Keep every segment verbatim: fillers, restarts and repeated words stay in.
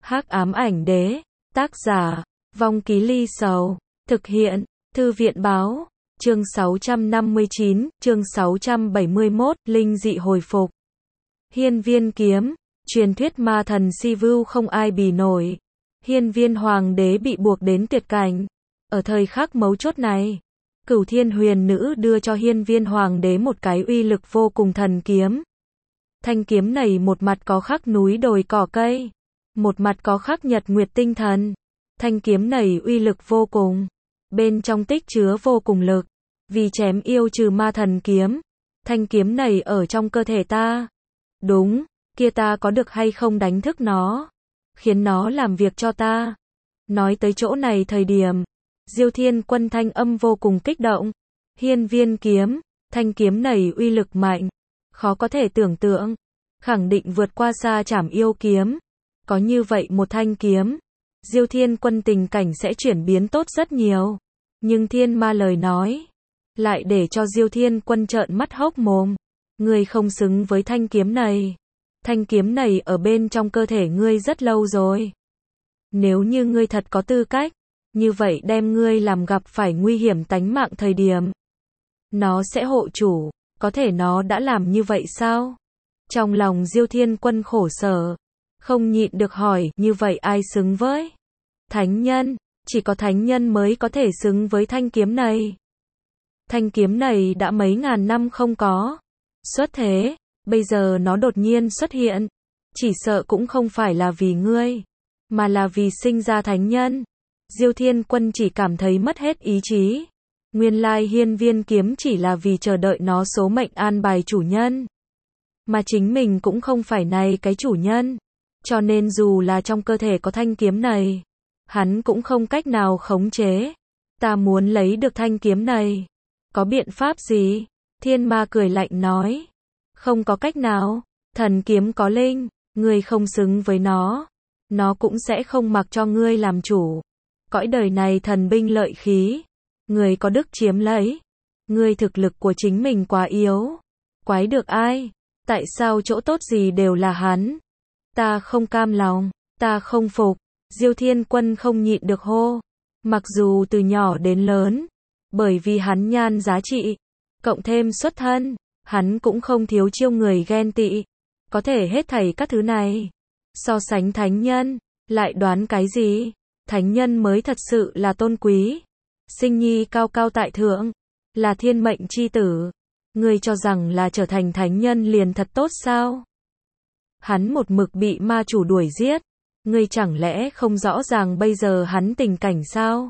Hắc ám ảnh đế, tác giả, Vong Ký Ly Sầu, thực hiện, Thư viện báo, chương sáu trăm năm mươi chín, chương sáu trăm bảy mươi mốt, linh dị hồi phục. Hiên viên kiếm, truyền thuyết ma thần si vưu không ai bì nổi. Hiên viên hoàng đế bị buộc đến tuyệt cảnh. Ở thời khắc mấu chốt này, Cửu Thiên Huyền Nữ đưa cho hiên viên hoàng đế một cái uy lực vô cùng thần kiếm. Thanh kiếm này một mặt có khắc núi đồi cỏ cây, một mặt có khắc nhật nguyệt tinh thần. Thanh kiếm này uy lực vô cùng, bên trong tích chứa vô cùng lực, vì chém yêu trừ ma thần kiếm. Thanh kiếm này ở trong cơ thể ta. Đúng, kia ta có được hay không đánh thức nó, khiến nó làm việc cho ta. Nói tới chỗ này thời điểm, Diêu Thiên Quân thanh âm vô cùng kích động. Hiên viên kiếm, thanh kiếm này uy lực mạnh, khó có thể tưởng tượng, khẳng định vượt qua xa trảm yêu kiếm. Có như vậy một thanh kiếm, Diêu Thiên Quân tình cảnh sẽ chuyển biến tốt rất nhiều. Nhưng thiên ma lời nói, lại để cho Diêu Thiên Quân trợn mắt hốc mồm. Ngươi không xứng với thanh kiếm này. Thanh kiếm này ở bên trong cơ thể ngươi rất lâu rồi. Nếu như ngươi thật có tư cách, như vậy đem ngươi làm gặp phải nguy hiểm tánh mạng thời điểm, nó sẽ hộ chủ. Có thể nó đã làm như vậy sao? Trong lòng Diêu Thiên Quân khổ sở, không nhịn được hỏi, như vậy ai xứng với? Thánh nhân, chỉ có thánh nhân mới có thể xứng với thanh kiếm này. Thanh kiếm này đã mấy ngàn năm không có xuất thế, bây giờ nó đột nhiên xuất hiện, chỉ sợ cũng không phải là vì ngươi, mà là vì sinh ra thánh nhân. Diêu Thiên Quân chỉ cảm thấy mất hết ý chí. Nguyên lai hiên viên kiếm chỉ là vì chờ đợi nó số mệnh an bài chủ nhân, mà chính mình cũng không phải này cái chủ nhân. Cho nên dù là trong cơ thể có thanh kiếm này, hắn cũng không cách nào khống chế. Ta muốn lấy được thanh kiếm này, có biện pháp gì? Thiên ma cười lạnh nói. Không có cách nào, thần kiếm có linh, ngươi không xứng với nó, nó cũng sẽ không mặc cho ngươi làm chủ. Cõi đời này thần binh lợi khí, ngươi có đức chiếm lấy. Ngươi thực lực của chính mình quá yếu, quái được ai? Tại sao chỗ tốt gì đều là hắn? Ta không cam lòng, ta không phục. Diêu Thiên Quân không nhịn được hô. Mặc dù từ nhỏ đến lớn, bởi vì hắn nhan giá trị, cộng thêm xuất thân, hắn cũng không thiếu chiêu người ghen tị. Có thể hết thảy các thứ này, so sánh thánh nhân, lại đoán cái gì? Thánh nhân mới thật sự là tôn quý. Sinh nhi cao cao tại thượng, là thiên mệnh chi tử. Ngươi cho rằng là trở thành thánh nhân liền thật tốt sao? Hắn một mực bị ma chủ đuổi giết. Ngươi chẳng lẽ không rõ ràng bây giờ hắn tình cảnh sao?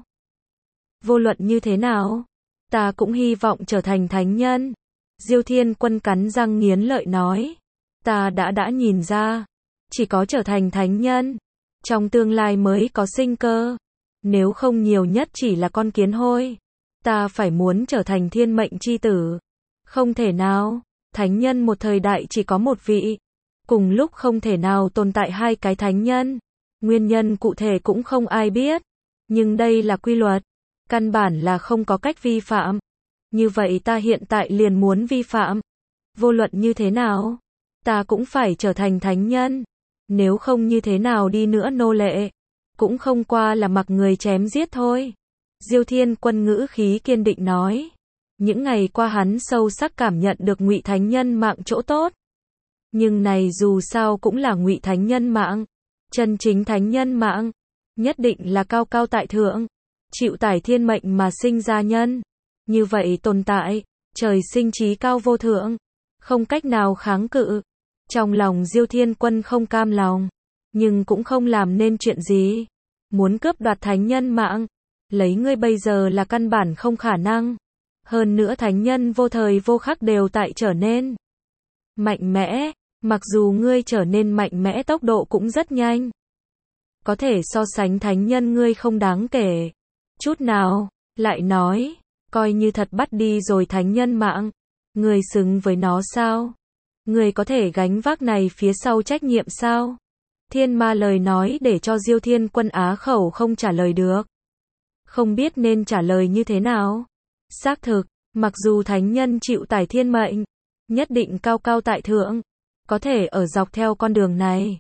Vô luận như thế nào, ta cũng hy vọng trở thành thánh nhân. Diêu Thiên Quân cắn răng nghiến lợi nói. Ta đã đã nhìn ra, chỉ có trở thành thánh nhân, trong tương lai mới có sinh cơ. Nếu không nhiều nhất chỉ là con kiến hôi. Ta phải muốn trở thành thiên mệnh chi tử. Không thể nào, thánh nhân một thời đại chỉ có một vị. Cùng lúc không thể nào tồn tại hai cái thánh nhân. Nguyên nhân cụ thể cũng không ai biết. Nhưng đây là quy luật. Căn bản là không có cách vi phạm. Như vậy ta hiện tại liền muốn vi phạm. Vô luận như thế nào, ta cũng phải trở thành thánh nhân. Nếu không như thế nào đi nữa nô lệ, cũng không qua là mặc người chém giết thôi. Diêu Thiên Quân ngữ khí kiên định nói. Những ngày qua hắn sâu sắc cảm nhận được Ngụy Thánh Nhân mạng chỗ tốt. Nhưng này dù sao cũng là Ngụy Thánh Nhân mạng. Chân chính Thánh Nhân mạng, nhất định là cao cao tại thượng, chịu tải thiên mệnh mà sinh ra nhân. Như vậy tồn tại, trời sinh trí cao vô thượng, không cách nào kháng cự. Trong lòng Diêu Thiên Quân không cam lòng, nhưng cũng không làm nên chuyện gì. Muốn cướp đoạt thánh nhân mạng, lấy ngươi bây giờ là căn bản không khả năng. Hơn nữa thánh nhân vô thời vô khắc đều tại trở nên mạnh mẽ, mặc dù ngươi trở nên mạnh mẽ tốc độ cũng rất nhanh. Có thể so sánh thánh nhân ngươi không đáng kể chút nào. Lại nói, coi như thật bắt đi rồi thánh nhân mạng, ngươi xứng với nó sao? Ngươi có thể gánh vác này phía sau trách nhiệm sao? Thiên ma lời nói để cho Diêu Thiên Quân á khẩu không trả lời được. Không biết nên trả lời như thế nào. Xác thực, mặc dù thánh nhân chịu tải thiên mệnh, nhất định cao cao tại thượng, có thể ở dọc theo con đường này,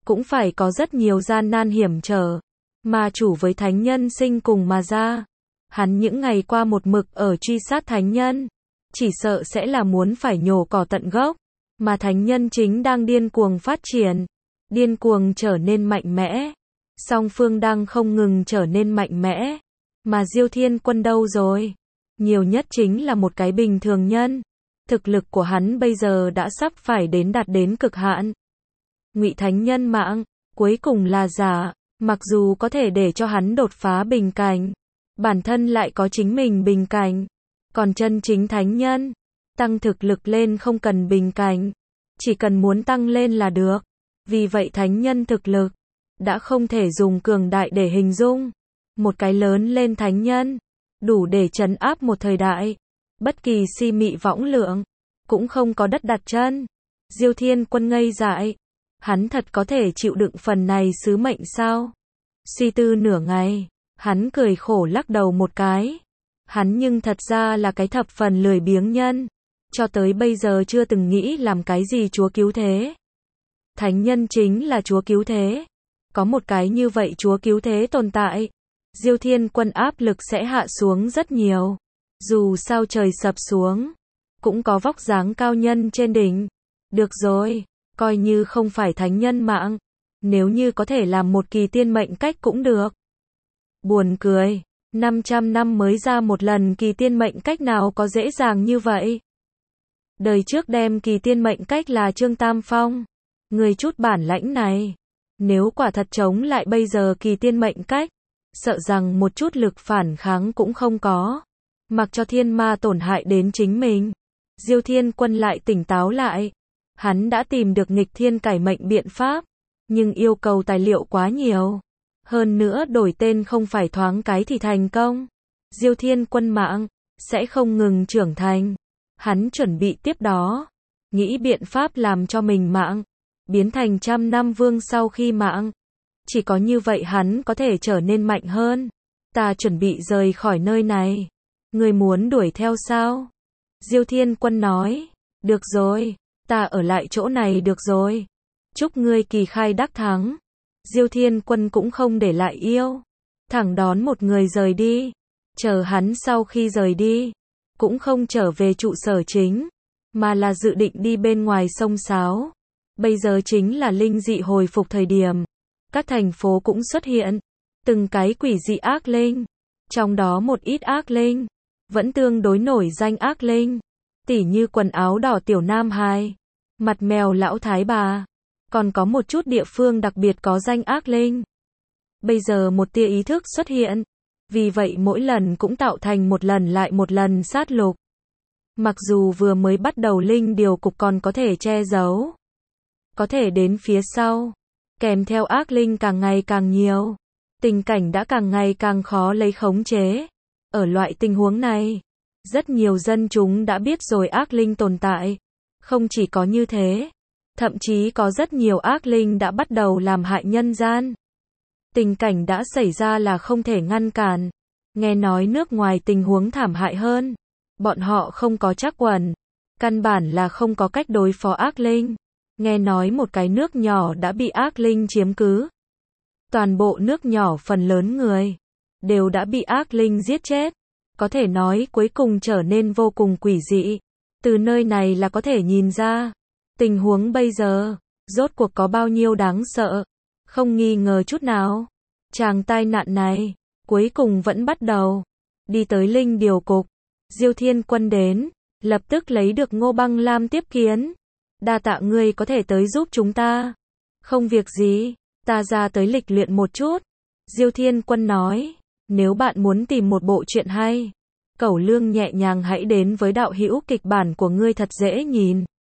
cũng phải có rất nhiều gian nan hiểm trở. Ma chủ với thánh nhân sinh cùng mà ra. Hắn những ngày qua một mực ở truy sát thánh nhân. Chỉ sợ sẽ là muốn phải nhổ cỏ tận gốc. Mà thánh nhân chính đang điên cuồng phát triển. Điên cuồng trở nên mạnh mẽ. Song phương đang không ngừng trở nên mạnh mẽ. Mà Diêu Thiên Quân đâu rồi? Nhiều nhất chính là một cái bình thường nhân. Thực lực của hắn bây giờ đã sắp phải đến đạt đến cực hạn. Ngụy thánh nhân mạng, cuối cùng là giả. Mặc dù có thể để cho hắn đột phá bình cảnh. Bản thân lại có chính mình bình cảnh. Còn chân chính thánh nhân, tăng thực lực lên không cần bình cảnh. Chỉ cần muốn tăng lên là được. Vì vậy thánh nhân thực lực đã không thể dùng cường đại để hình dung. Một cái lớn lên thánh nhân, đủ để trấn áp một thời đại. Bất kỳ si mị võng lượng, cũng không có đất đặt chân. Diêu Thiên Quân ngây dại. Hắn thật có thể chịu đựng phần này sứ mệnh sao? Suy tư nửa ngày, hắn cười khổ lắc đầu một cái. Hắn nhưng thật ra là cái thập phần lười biếng nhân. Cho tới bây giờ chưa từng nghĩ làm cái gì chúa cứu thế. Thánh nhân chính là chúa cứu thế. Có một cái như vậy chúa cứu thế tồn tại. Diêu Thiên Quân áp lực sẽ hạ xuống rất nhiều. Dù sao trời sập xuống, cũng có vóc dáng cao nhân trên đỉnh. Được rồi, coi như không phải thánh nhân mạng. Nếu như có thể làm một kỳ tiên mệnh cách cũng được. Buồn cười, năm trăm năm mới ra một lần kỳ tiên mệnh cách nào có dễ dàng như vậy. Đời trước đem kỳ tiên mệnh cách là Trương Tam Phong. Người chút bản lãnh này, nếu quả thật chống lại bây giờ kỳ tiên mệnh cách, sợ rằng một chút lực phản kháng cũng không có. Mặc cho thiên ma tổn hại đến chính mình. Diêu Thiên Quân lại tỉnh táo lại. Hắn đã tìm được nghịch thiên cải mệnh biện pháp. Nhưng yêu cầu tài liệu quá nhiều. Hơn nữa đổi tên không phải thoáng cái thì thành công. Diêu Thiên Quân mạng sẽ không ngừng trưởng thành. Hắn chuẩn bị tiếp đó. Nghĩ biện pháp làm cho mình mạng biến thành trăm năm vương sau khi mạng. Chỉ có như vậy hắn có thể trở nên mạnh hơn. Ta chuẩn bị rời khỏi nơi này. Ngươi muốn đuổi theo sao? Diêu Thiên Quân nói. Được rồi, ta ở lại chỗ này được rồi. Chúc ngươi kỳ khai đắc thắng. Diêu Thiên Quân cũng không để lại yêu. Thẳng đón một người rời đi. Chờ hắn sau khi rời đi. Cũng không trở về trụ sở chính. Mà là dự định đi bên ngoài sông Sáo. Bây giờ chính là linh dị hồi phục thời điểm. Các thành phố cũng xuất hiện. Từng cái quỷ dị ác linh. Trong đó một ít ác linh. Vẫn tương đối nổi danh ác linh. Tỉ như quần áo đỏ tiểu nam hài. Mặt mèo lão thái bà. Còn có một chút địa phương đặc biệt có danh ác linh. Bây giờ một tia ý thức xuất hiện. Vì vậy mỗi lần cũng tạo thành một lần lại một lần sát lục. Mặc dù vừa mới bắt đầu linh điều cục còn có thể che giấu. Có thể đến phía sau. Kèm theo ác linh càng ngày càng nhiều. Tình cảnh đã càng ngày càng khó lấy khống chế. Ở loại tình huống này, rất nhiều dân chúng đã biết rồi ác linh tồn tại. Không chỉ có như thế, thậm chí có rất nhiều ác linh đã bắt đầu làm hại nhân gian. Tình cảnh đã xảy ra là không thể ngăn cản. Nghe nói nước ngoài tình huống thảm hại hơn. Bọn họ không có trắc quần. Căn bản là không có cách đối phó ác linh. Nghe nói một cái nước nhỏ đã bị ác linh chiếm cứ. Toàn bộ nước nhỏ phần lớn người đều đã bị ác linh giết chết. Có thể nói cuối cùng trở nên vô cùng quỷ dị. Từ nơi này là có thể nhìn ra. Tình huống bây giờ, rốt cuộc có bao nhiêu đáng sợ. Không nghi ngờ chút nào. Chàng tai nạn này, cuối cùng vẫn bắt đầu. Đi tới linh điều cục. Diêu Thiên Quân đến. Lập tức lấy được Ngô Băng Lam tiếp kiến. Đa tạ ngươi có thể tới giúp chúng ta. Không việc gì, ta ra tới lịch luyện một chút. Diêu Thiên Quân nói. Nếu bạn muốn tìm một bộ truyện hay, Cẩu Lương nhẹ nhàng hãy đến với đạo hữu kịch bản của ngươi thật dễ nhìn.